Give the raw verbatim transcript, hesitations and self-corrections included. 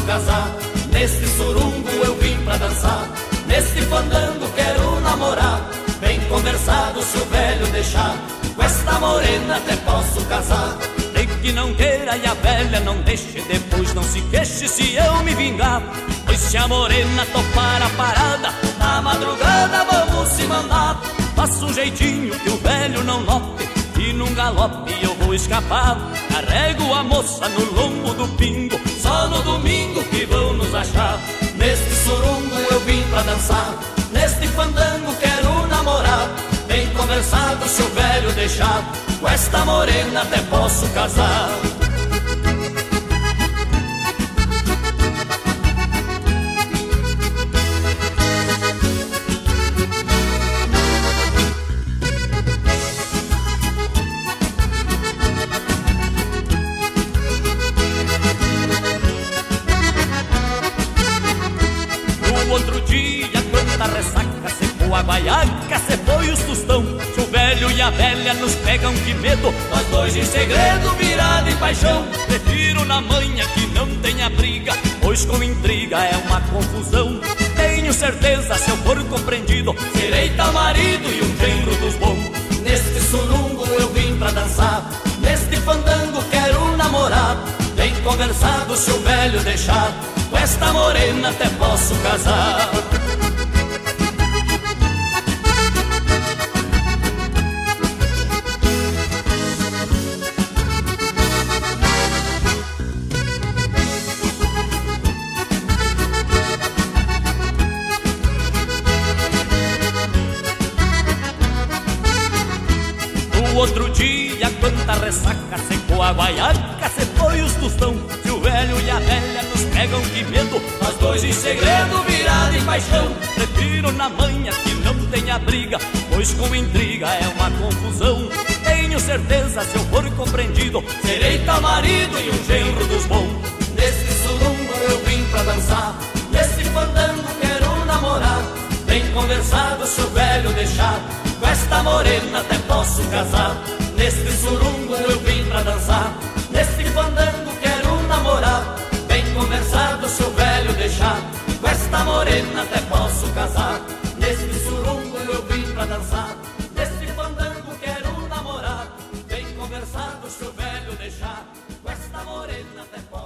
casar. Neste surungo eu vim pra dançar, neste fandango quero namorar. Bem conversado se o velho deixar, com esta morena até posso casar. Tem que não queira e a velha não deixe, depois não se queixe se eu me vingar. Pois se a morena topar a parada, na madrugada vamos se mandar. Faça um jeitinho que o velho não note, e num galope eu vou escapar. Carrego a moça no lombo do pingo, só no domingo que vão nos achar. Neste surungo eu vim pra dançar, neste fandango quero namorar. Bem conversado se o velho deixar, com esta morena até posso casar. No outro dia, quanta ressaca, secou a guaiaca, se foi os tostão. Se o velho e a velha nos pegam, que medo, nós dois em segredo, virado em paixão. Prefiro na manhã que não tenha briga, pois com intriga é uma confusão. Tenho certeza, se eu for compreendido, serei tal marido e um genro dos bons. Neste surungo eu vim pra dançar, neste fandango quero namorar. Bem conversado se o velho deixar, com esta morena até posso casar. No outro dia, quanta ressaca, secou a guaiaca, se foi os tostão. Se o velho e a velha nos pegam, que medo, nós dois em segredo, virado em paixão. Prefiro na manhã que não tenha briga, pois com intriga é uma confusão. Tenho certeza, se eu for compreendido, serei tal marido e um genro dos bons. Neste surungo eu vim pra dançar, neste fandango quero namorar. Bem conversado se o velho deixar, com esta morena até posso casar. Neste surungo eu vim pra dançar, neste fandango quero namorar. Bem conversado se o velho deixar, com esta morena até posso casar. Neste surungo eu vim pra dançar, neste fandango quero namorar. Bem conversado se o velho deixar, com esta morena até posso